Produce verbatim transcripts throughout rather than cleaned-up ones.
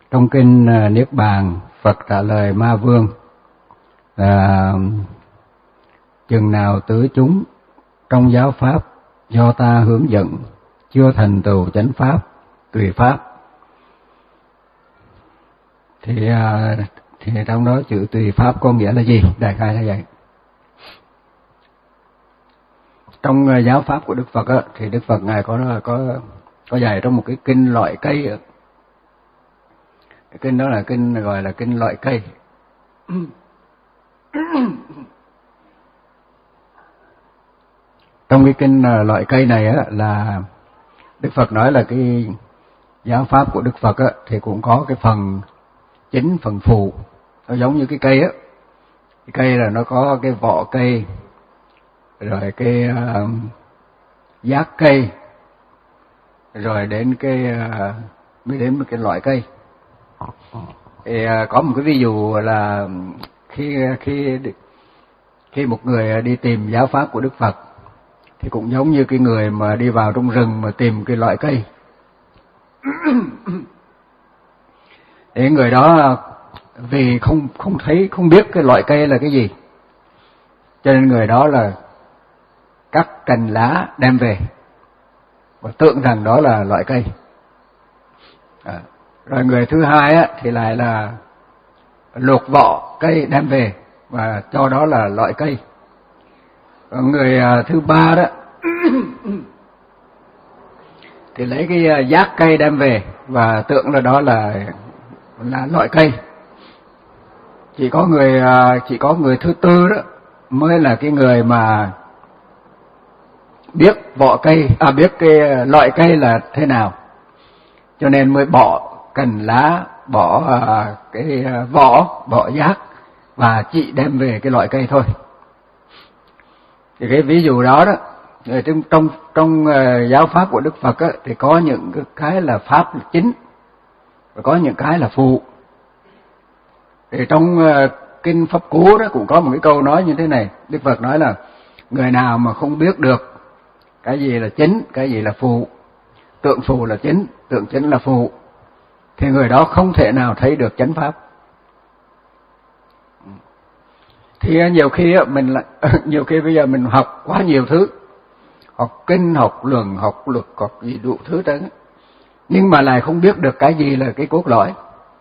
Trong kinh Niết Bàn, Phật trả lời Ma Vương là chừng nào tứ chúng trong giáo pháp do ta hướng dẫn chưa thành tựu chánh pháp tùy pháp, thì thì trong đó chữ tùy pháp có nghĩa là gì? Đại khái là vậy. Trong giáo pháp của Đức Phật á, thì Đức Phật ngài có có có dạy trong một cái kinh loại cây. Cái kinh đó là kinh gọi là kinh loại cây. Trong cái kinh loại cây này á, là Đức Phật nói là cái giáo pháp của Đức Phật á, thì cũng có cái phần chính, phần phụ. Nó giống như cái cây á. Cái cây là nó có cái vỏ cây, rồi cái uh, giác cây, rồi đến cái uh, mới đến một cái loại cây. Thì uh, có một cái ví dụ là khi khi khi một người đi tìm giáo pháp của Đức Phật thì cũng giống như cái người mà đi vào trong rừng mà tìm cái loại cây. Thì người đó vì không không thấy, không biết cái loại cây là cái gì, cho nên người đó là cắt cành lá đem về và tưởng rằng đó là loại cây. À, rồi người thứ hai á, thì lại là lột vỏ cây đem về và cho đó là loại cây. Còn người thứ ba đó thì lấy cái giác cây đem về và tưởng là đó là là loại cây. Chỉ có người chỉ có người thứ tư đó mới là cái người mà biết vỏ cây, à biết cái loại cây là thế nào, cho nên mới bỏ cành lá, bỏ uh, cái vỏ, bỏ giác và chỉ đem về cái loại cây thôi. Thì cái ví dụ đó đó, trong trong trong uh, giáo pháp của Đức Phật á, thì có những cái là pháp là chính và có những cái là phụ. Thì trong uh, kinh Pháp Cú đó cũng có một cái câu nói như thế này. Đức Phật nói là người nào mà không biết được cái gì là chính, cái gì là phụ, tượng phụ là chính, tượng chính là phụ, thì người đó không thể nào thấy được chánh pháp. Thì nhiều khi mình là nhiều khi bây giờ mình học quá nhiều thứ, học kinh, học luận, học luật, học gì đủ thứ đó, nhưng mà lại không biết được cái gì là cái cốt lõi.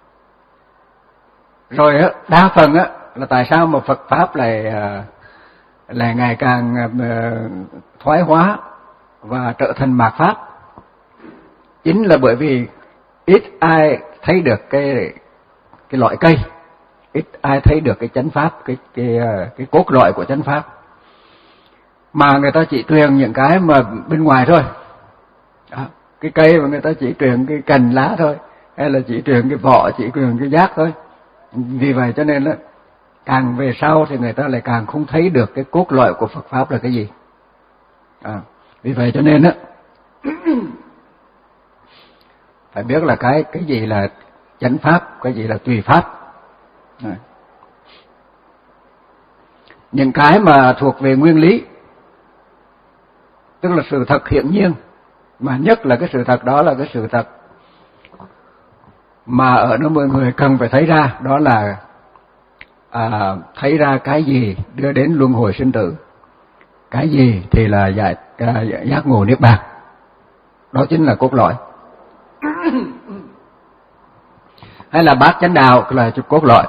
Rồi á, đa phần á là tại sao mà Phật pháp lại là ngày càng thoái hóa và trở thành mạt pháp? Chính là bởi vì ít ai thấy được cái cái loại cây, ít ai thấy được cái chánh pháp, cái cái cái cốt lõi của chánh pháp, mà người ta chỉ truyền những cái mà bên ngoài thôi. Đó, cái cây mà người ta chỉ truyền cái cành lá thôi, hay là chỉ truyền cái vỏ, chỉ truyền cái giác thôi. Vì vậy cho nên là càng về sau thì người ta lại càng không thấy được cái cốt lõi của Phật pháp là cái gì. À, vì vậy cho nên á phải biết là cái cái gì là chánh pháp, cái gì là tùy pháp. À, những cái mà thuộc về nguyên lý, tức là sự thật hiển nhiên, mà nhất là cái sự thật đó là cái sự thật mà ở nơi mọi người cần phải thấy ra, đó là à, thấy ra cái gì đưa đến luân hồi sinh tử, cái gì thì là giải, à, giác ngộ niết bàn. Đó chính là cốt lõi. Hay là bát chánh đạo là cốt lõi.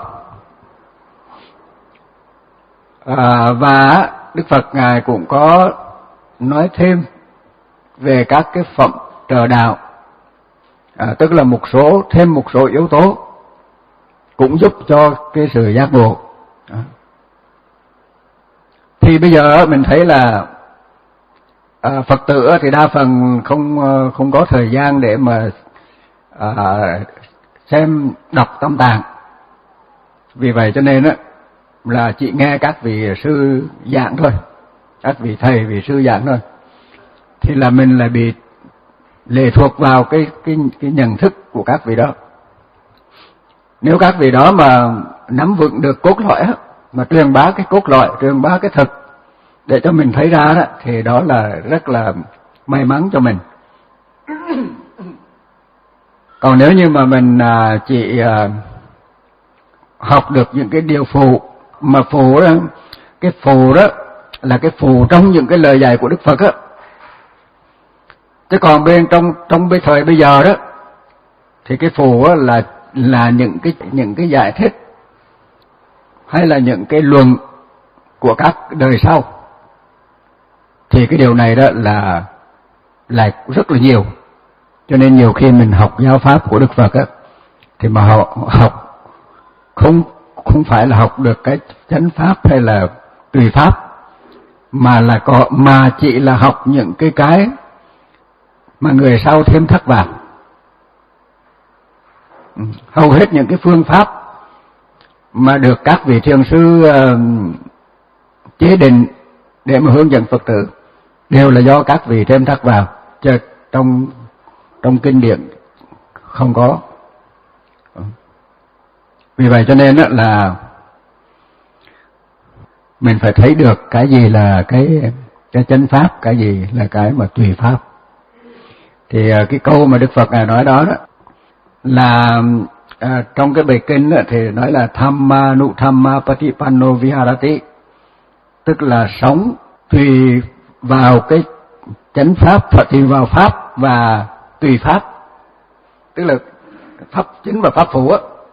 À, và Đức Phật ngài cũng có nói thêm về các cái phẩm trợ đạo, à, tức là một số thêm một số yếu tố cũng giúp cho cái sự giác ngộ. À, thì bây giờ mình thấy là à, Phật tử thì đa phần không không có thời gian để mà à, xem đọc Tam Tạng. Vì vậy cho nên á là chỉ nghe các vị sư giảng thôi, các vị thầy, vị sư giảng thôi, thì là mình lại bị lệ thuộc vào cái cái cái nhận thức của các vị đó. Nếu các vị đó mà nắm vững được cốt lõi á, mà truyền bá cái cốt lõi, truyền bá cái thực để cho mình thấy ra đó, thì đó là rất là may mắn cho mình. Còn nếu như mà mình à, chỉ à, học được những cái điều phù, mà phù đó, cái phù đó là cái phù trong những cái lời dạy của Đức Phật á, chứ còn bên trong trong cái thời bây giờ đó thì cái phù á là là những cái những cái giải thích hay là những cái luận của các đời sau, thì cái điều này đó là là rất là nhiều. Cho nên nhiều khi mình học giáo pháp của Đức Phật á, thì mà học, học không không phải là học được cái chánh pháp hay là tùy pháp, mà là có mà chỉ là học những cái cái mà người sau thêm thắt vào. Hầu hết những cái phương pháp mà được các vị thiền sư uh, chế định để mà hướng dẫn Phật tử đều là do các vị thêm thắt vào, chứ trong trong kinh điển không có. Vì vậy cho nên là mình phải thấy được cái gì là cái cái chánh pháp, cái gì là cái mà tùy pháp. Thì cái câu mà Đức Phật Ngài nói đó, đó là à, trong cái bài kinh đó, thì nói là Thamma nu Thamma Patipanno Viharati, tức là sống tùy vào cái chánh pháp, và tùy vào pháp và tùy pháp, tức là pháp chính và pháp phụ á.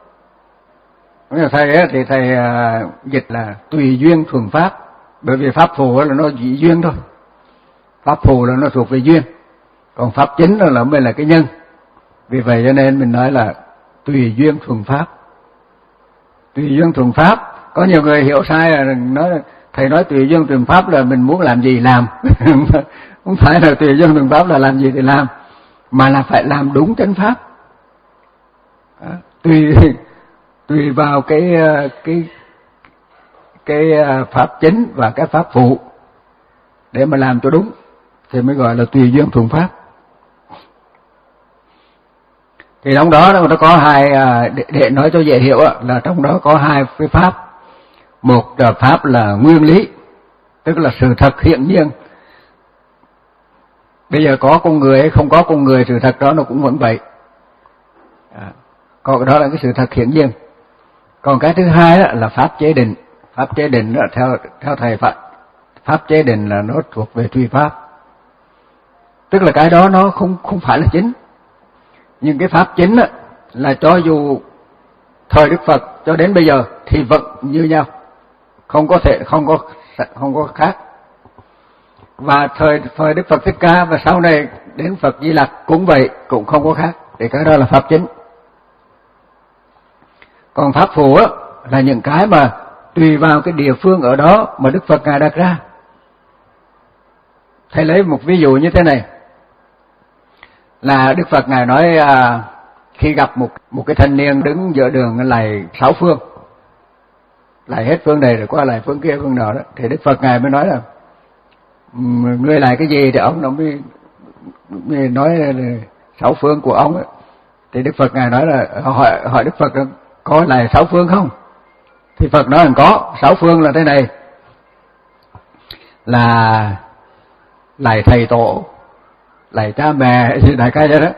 Thầy á, thì thầy à, dịch là tùy duyên thuần pháp, bởi vì pháp phụ là nó dị duyên thôi, pháp phụ là nó thuộc về duyên, còn pháp chính là mới là cái nhân. Vì vậy cho nên mình nói là tùy duyên thuần pháp. Tùy duyên thuần pháp, có nhiều người hiểu sai là nói thầy nói tùy duyên thuần pháp là mình muốn làm gì làm. Không phải là tùy duyên thuần pháp là làm gì thì làm, mà là phải làm đúng chánh pháp. Đó, tùy tùy vào cái cái cái pháp chính và cái pháp phụ để mà làm cho đúng thì mới gọi là tùy duyên thuần pháp. Thì trong đó nó có hai, để, để nói cho dễ hiểu là trong đó có hai cái pháp. Một là pháp là nguyên lý, tức là sự thật hiện nhiên. Bây giờ có con người hay không có con người, sự thật đó nó cũng vẫn vậy. À, còn đó là cái sự thật hiện nhiên. Còn cái thứ hai đó là pháp chế định. Pháp chế định đó, theo theo thầy Phật, pháp chế định là nó thuộc về tùy pháp, tức là cái đó nó không không phải là chính. Nhưng cái pháp chính á, là cho dù thời Đức Phật cho đến bây giờ thì vẫn như nhau, không có thể không có không có khác. Và thời thời Đức Phật Thích Ca và sau này đến Phật Di Lặc cũng vậy, cũng không có khác. Thì cái đó là pháp chính. Còn pháp phụ á, là những cái mà tùy vào cái địa phương ở đó mà Đức Phật Ngài đặt ra. Thầy lấy một ví dụ như thế này, là Đức Phật Ngài nói à, khi gặp một một cái thanh niên đứng giữa đường lạy sáu phương, lạy hết phương này rồi qua lạy phương kia phương nào đó, thì Đức Phật Ngài mới nói là ngươi lạy cái gì, thì ông nó mới, mới nói là sáu phương của ông ấy. Thì Đức Phật Ngài nói là hỏi hỏi Đức Phật là có lạy sáu phương không? Thì Phật nói là có. Sáu phương là thế này, là lạy thầy tổ, lạy cha mẹ, đại ca vậy đó.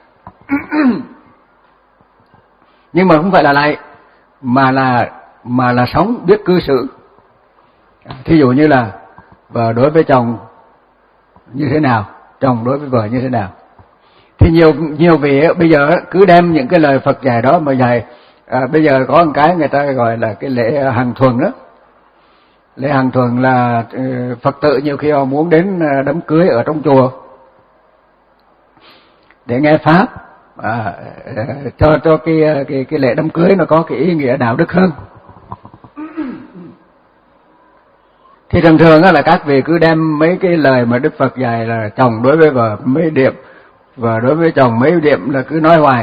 Nhưng mà không phải là lạy, mà là mà là sống biết cư xử. Thí dụ như là vợ đối với chồng như thế nào, chồng đối với vợ như thế nào. Thì nhiều nhiều vị bây giờ cứ đem những cái lời Phật dạy đó mà dạy. À, bây giờ có một cái người ta gọi là cái lễ hàng thuần đó. Lễ hàng thuần là uh, Phật tử nhiều khi họ muốn đến uh, đám cưới ở trong chùa để nghe pháp, à, cho cho cái cái cái lễ đám cưới nó có cái ý nghĩa đạo đức hơn. Thì thường thường là các vị cứ đem mấy cái lời mà Đức Phật dạy là chồng đối với vợ mấy điểm, vợ đối với chồng mấy điểm là cứ nói hoài.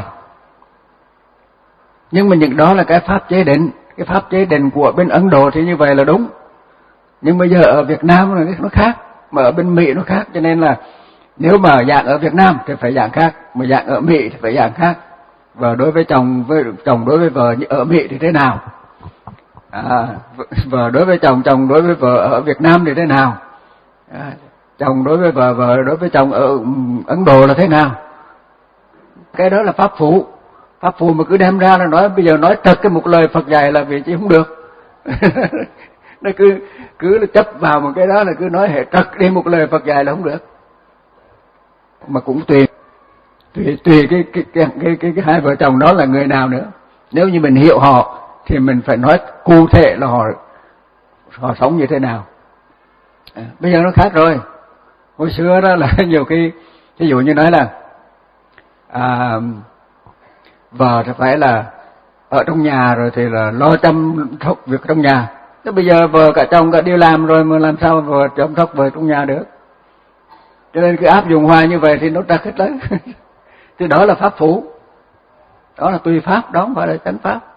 Nhưng mà những đó là cái pháp chế định, cái pháp chế định của bên Ấn Độ thì như vậy là đúng. Nhưng bây giờ ở Việt Nam là nó khác, mà ở bên Mỹ nó khác, cho nên là nếu mà dạng ở Việt Nam thì phải dạng khác, mà dạng ở Mỹ thì phải dạng khác. Vợ đối với chồng, với chồng đối với vợ ở Mỹ thì thế nào? À, vợ đối với chồng, chồng đối với vợ ở Việt Nam thì thế nào? À, chồng đối với vợ, vợ đối với chồng ở Ấn Độ là thế nào? cái đó là pháp phụ. Pháp phụ mà cứ đem ra là nói bây giờ nói thật cái một lời Phật dạy là vì chứ không được. Nó cứ cứ là chấp vào một cái đó là cứ nói hệ trật đi một lời Phật dạy là không được. Mà cũng tùy tùy tùy cái cái cái cái, cái, cái hai vợ chồng đó là người nào nữa. Nếu như mình hiểu họ thì mình phải nói cụ thể là họ họ sống như thế nào. À, bây giờ nó khác rồi. Hồi xưa đó là nhiều khi ví dụ như nói là à, vợ thì phải là ở trong nhà rồi thì là lo chăm sóc việc trong nhà. Thế bây giờ vợ cả chồng cả đi làm rồi mà làm sao vợ chăm sóc vợ trong nhà được? Cho nên cứ áp dụng hoài như vậy thì nó trật hết lớn. Thì đó là pháp phụ, đó là tùy pháp, đó không phải là chánh pháp.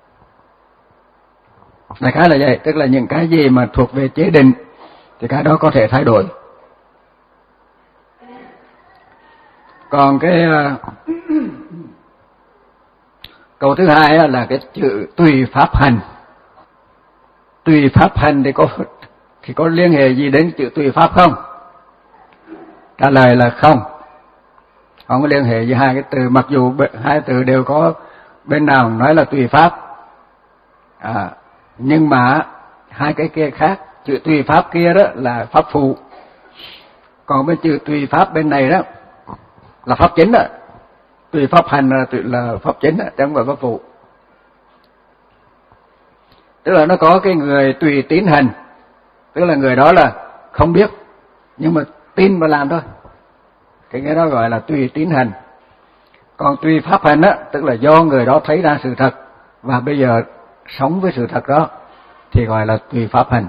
Đại khái là vậy, tức là những cái gì mà thuộc về chế định thì cái đó có thể thay đổi. Còn cái uh, câu thứ hai là cái chữ tùy pháp hành. Tùy pháp hành thì có thì có liên hệ gì đến chữ tùy pháp không? Trả lời là không. Không có liên hệ với hai cái từ, mặc dù hai từ đều có bên nào nói là tùy pháp. À, nhưng mà hai cái kia khác, chữ tùy pháp kia đó là pháp phụ. Còn bên chữ tùy pháp bên này đó là pháp chính đó. Tùy pháp hành là, là pháp chính đó, chứ không phải pháp phụ. Tức là nó có cái người tùy tín hành, tức là người đó là không biết nhưng mà tin và làm thôi. Cái cái đó gọi là tùy tín hành. Còn tùy pháp hành á, tức là do người đó thấy ra sự thật và bây giờ sống với sự thật đó thì gọi là tùy pháp hành.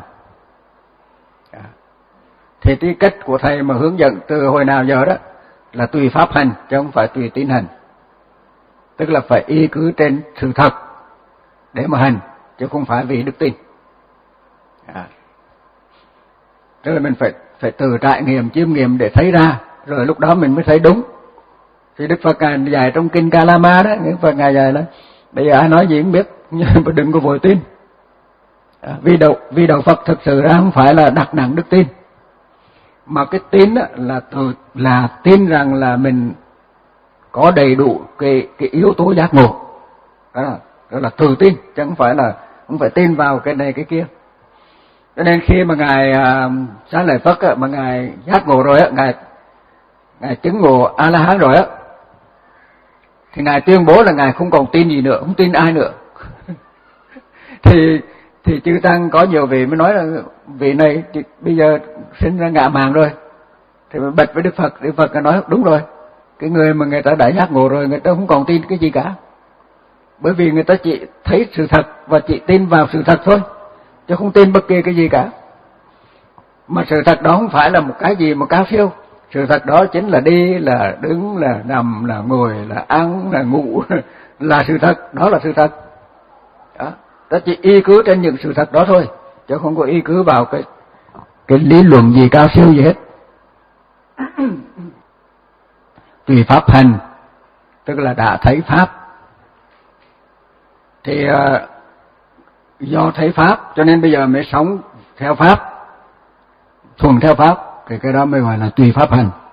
Thì cái cách của thầy mà hướng dẫn từ hồi nào giờ đó là tùy pháp hành chứ không phải tùy tín hành. Tức là phải y cứ trên sự thật để mà hành chứ không phải vì đức tin. À. Tức là mình phải phải tự trải nghiệm, chiêm nghiệm để thấy ra, rồi lúc đó mình mới thấy đúng. Thì Đức Phật Ngài dạy trong kinh Kalama đó, Đức Phật Ngài dạy là bây giờ ai nói gì cũng biết nhưng mà đừng có vội tin. À, vì đạo vì đạo Phật thực sự ra không phải là đặt nặng đức tin, mà cái tin là từ là tin rằng là mình có đầy đủ cái cái yếu tố giác ngộ. Đó là, đó là tự tin chứ không phải là không phải tin vào cái này cái kia. Cho nên khi mà ngài uh, Xá Lợi Phất á, mà ngài giác ngộ rồi á, ngài ngài chứng ngộ A La Hán rồi á, thì ngài tuyên bố là ngài không còn tin gì nữa, không tin ai nữa. thì thì chư tăng có nhiều vị mới nói là vị này thì bây giờ sinh ra ngạ mạn rồi. Thì mới bạch với Đức Phật, Đức Phật nói đúng rồi, cái người mà người ta đã giác ngộ rồi người ta không còn tin cái gì cả, bởi vì người ta chỉ thấy sự thật và chỉ tin vào sự thật thôi, chứ không tin bất kỳ cái gì cả. Mà sự thật đó không phải là một cái gì mà cao siêu, sự thật đó chính là đi, là đứng, là nằm, là ngồi, là ăn, là ngủ, là sự thật, đó là sự thật. Đó, ta chỉ y cứ trên những sự thật đó thôi, chứ không có y cứ vào cái cái lý luận gì cao siêu gì hết. Tùy pháp hành, tức là đã thấy pháp. Thì uh, do thấy pháp cho nên bây giờ mới sống theo pháp, thuần theo pháp, thì cái đó mới gọi là tùy pháp hành.